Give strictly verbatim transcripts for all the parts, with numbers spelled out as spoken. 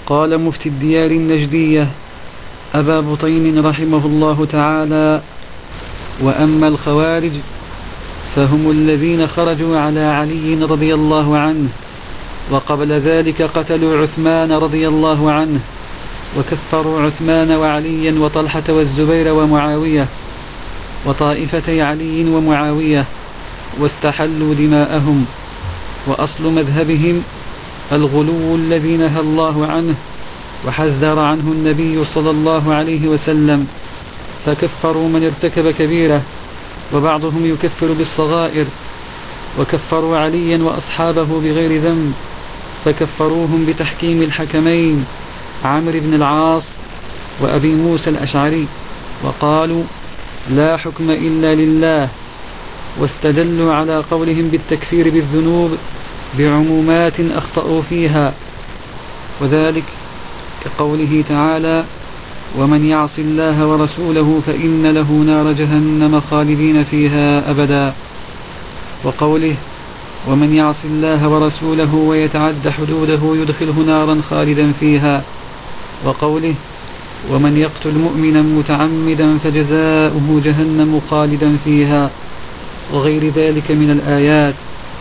قال مفتي الديار النجدية أبا بطين رحمه الله تعالى: وأما الخوارج فهم الذين خرجوا على علي رضي الله عنه، وقبل ذلك قتلوا عثمان رضي الله عنه، وكفروا عثمان وعليا وطلحة والزبير ومعاوية وطائفتي علي ومعاوية، واستحلوا دماءهم. وأصل مذهبهم الغلو الذي نهى الله عنه وحذر عنه النبي صلى الله عليه وسلم، فكفروا من ارتكب كبيرة، وبعضهم يكفر بالصغائر، وكفروا عليا وأصحابه بغير ذنب، فكفروهم بتحكيم الحكمين عمرو بن العاص وأبي موسى الأشعري، وقالوا لا حكم إلا لله، واستدلوا على قولهم بالتكفير بالذنوب بعمومات أخطأوا فيها، وذلك كقوله تعالى: ومن يعص الله ورسوله فإن له نار جهنم خالدين فيها أبدا، وقوله: ومن يعص الله ورسوله ويتعد حدوده يدخله نارا خالدا فيها، وقوله: ومن يقتل مؤمنا متعمدا فجزاؤه جهنم خالدا فيها، وغير ذلك من الآيات.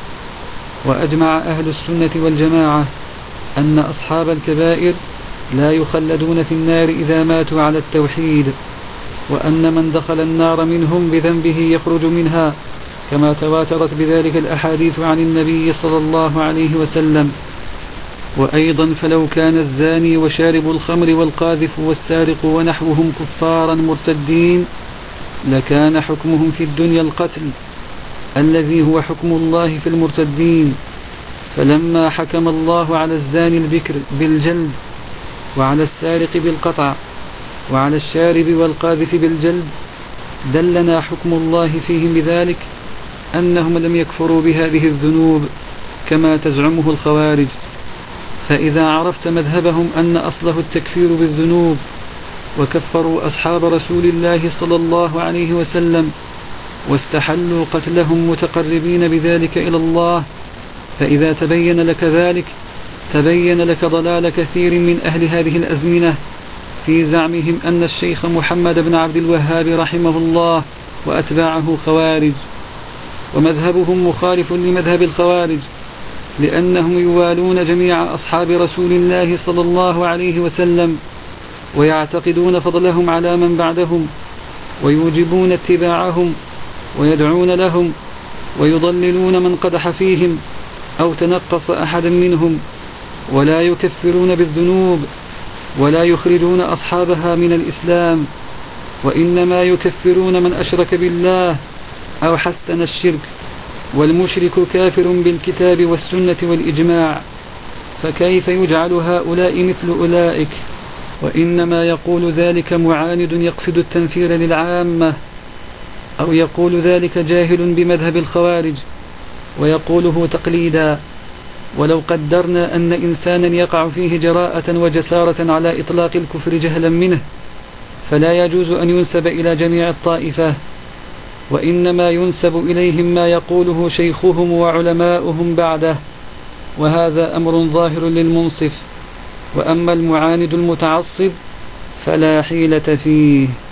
وأجمع أهل السنة والجماعة أن أصحاب الكبائر لا يخلدون في النار إذا ماتوا على التوحيد، وأن من دخل النار منهم بذنبه يخرج منها، كما تواترت بذلك الأحاديث عن النبي صلى الله عليه وسلم. وأيضا فلو كان الزاني وشارب الخمر والقاذف والسارق ونحوهم كفارا مرتدين لكان حكمهم في الدنيا القتل الذي هو حكم الله في المرتدين، فلما حكم الله على الزاني البكر بالجلد، وعلى السارق بالقطع، وعلى الشارب والقاذف بالجلد، دلنا حكم الله فيهم بذلك أنهم لم يكفروا بهذه الذنوب كما تزعمه الخوارج. فإذا عرفت مذهبهم أن أصله التكفير بالذنوب، وكفروا أصحاب رسول الله صلى الله عليه وسلم واستحلوا قتلهم متقربين بذلك إلى الله، فإذا تبين لك ذلك تبين لك ضلال كثير من أهل هذه الأزمنة في زعمهم أن الشيخ محمد بن عبد الوهاب رحمه الله وأتباعه خوارج. ومذهبهم مخالف لمذهب الخوارج، لأنهم يوالون جميع أصحاب رسول الله صلى الله عليه وسلم، ويعتقدون فضلهم على من بعدهم، ويوجبون اتباعهم، ويدعون لهم، ويضللون من قدح فيهم أو تنقص أحدا منهم، ولا يكفرون بالذنوب، ولا يخرجون أصحابها من الإسلام، وإنما يكفرون من أشرك بالله أو حسن الشرك، والمشرك كافر بالكتاب والسنة والإجماع، فكيف يجعل هؤلاء مثل أولئك؟ وإنما يقول ذلك معاند يقصد التنفير للعامة، أو يقول ذلك جاهل بمذهب الخوارج ويقوله تقليدا. ولو قدرنا أن إنسانا يقع فيه جراءة وجسارة على إطلاق الكفر جهلا منه، فلا يجوز أن ينسب إلى جميع الطائفة، وإنما ينسب إليهم ما يقوله شيخهم وعلماؤهم بعده، وهذا أمر ظاهر للمنصف. وأما المعاند المتعصب فلا حيلة فيه.